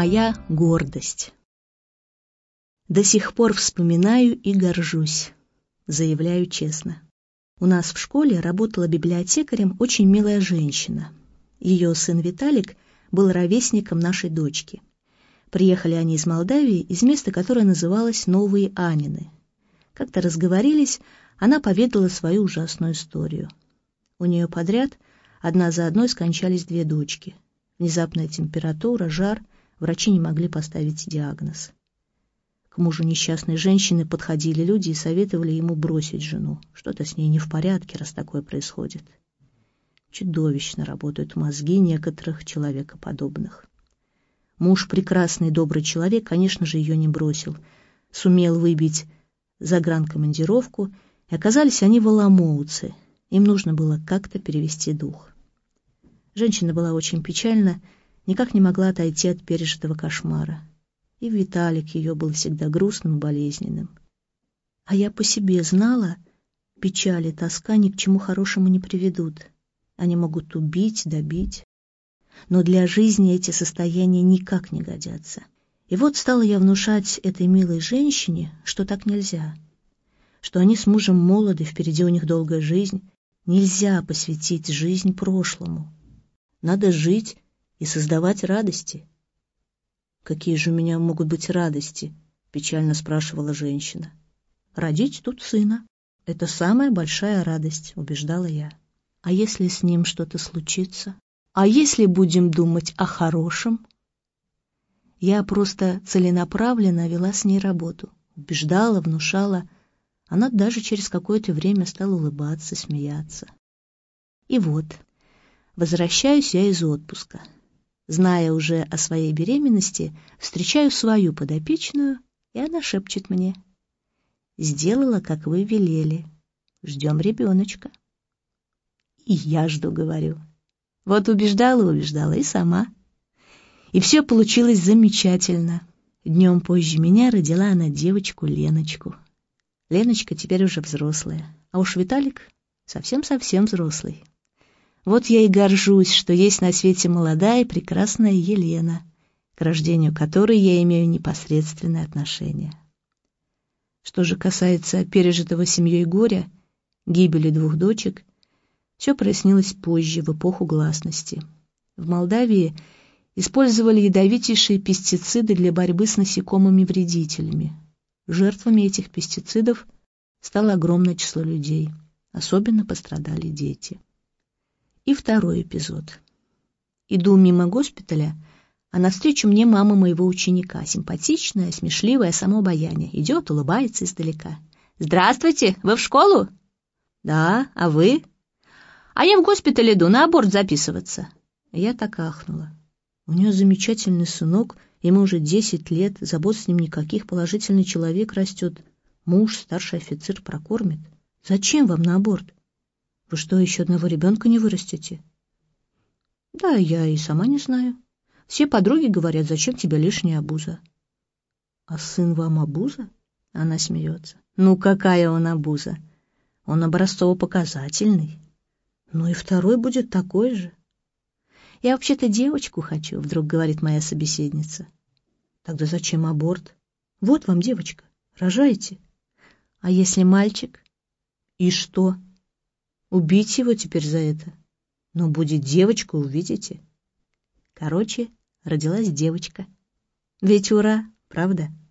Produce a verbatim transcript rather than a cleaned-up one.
Моя гордость. До сих пор вспоминаю и горжусь, заявляю честно. У нас в школе работала библиотекарем очень милая женщина. Ее сын Виталик был ровесником нашей дочки. Приехали они из Молдавии, из места, которое называлось Новые Анины. Как-то разговорились, она поведала свою ужасную историю. У нее подряд одна за одной скончались две дочки. Внезапная температура, жар, врачи не могли поставить диагноз. К мужу несчастной женщины подходили люди и советовали ему бросить жену. Что-то с ней не в порядке, раз такое происходит. Чудовищно работают мозги некоторых человекоподобных. Муж, прекрасный добрый человек, конечно же, ее не бросил. Сумел выбить загранкомандировку, и оказались они в Оломоуце. Им нужно было как-то перевести дух. Женщина была очень печальна, никак не могла отойти от пережитого кошмара. И Виталик ее был всегда грустным и болезненным. А я по себе знала, печаль и тоска ни к чему хорошему не приведут. Они могут убить, добить. Но для жизни эти состояния никак не годятся. И вот стала я внушать этой милой женщине, что так нельзя. Что они с мужем молоды, впереди у них долгая жизнь. Нельзя посвятить жизнь прошлому. Надо жить и создавать радости. «Какие же у меня могут быть радости?» — печально спрашивала женщина. «Родить тут сына. Это самая большая радость», — убеждала я. «А если с ним что-то случится? А если будем думать о хорошем?» Я просто целенаправленно вела с ней работу. Убеждала, внушала. Она даже через какое-то время стала улыбаться, смеяться. И вот, возвращаюсь я из отпуска. Зная уже о своей беременности, встречаю свою подопечную, и она шепчет мне: «Сделала, как вы велели. Ждем ребеночка». И я жду, говорю. Вот убеждала, убеждала и сама. И все получилось замечательно. Днем позже меня родила она девочку Леночку. Леночка теперь уже взрослая, а уж Виталик совсем-совсем взрослый. Вот я и горжусь, что есть на свете молодая и прекрасная Елена, к рождению которой я имею непосредственное отношение. Что же касается пережитого семьей горя, гибели двух дочек, все прояснилось позже, в эпоху гласности. В Молдавии использовали ядовитейшие пестициды для борьбы с насекомыми-вредителями. Жертвами этих пестицидов стало огромное число людей, особенно пострадали дети. И второй эпизод. Иду мимо госпиталя, а навстречу мне мама моего ученика, симпатичная, смешливая, само обаяние. Идет, улыбается издалека. «Здравствуйте, вы в школу?» «Да, а вы?» «А я в госпиталь иду, на аборт записываться». Я так ахнула. У нее замечательный сынок, ему уже десять лет, забот с ним никаких, положительный человек растет. Муж, старший офицер, прокормит. Зачем вам на аборт? Вы что, еще одного ребенка не вырастете? Да, я и сама не знаю. Все подруги говорят, зачем тебе лишняя обуза? А сын вам обуза? Она смеется. Ну, какая он обуза? Он образцово-показательный. Ну и второй будет такой же. Я вообще-то девочку хочу, вдруг говорит моя собеседница. Тогда зачем аборт? Вот вам девочка, рожайте. А если мальчик? И что? Убить его теперь за это? Но будет девочка, увидите. Короче, родилась девочка. Ведь ура, правда?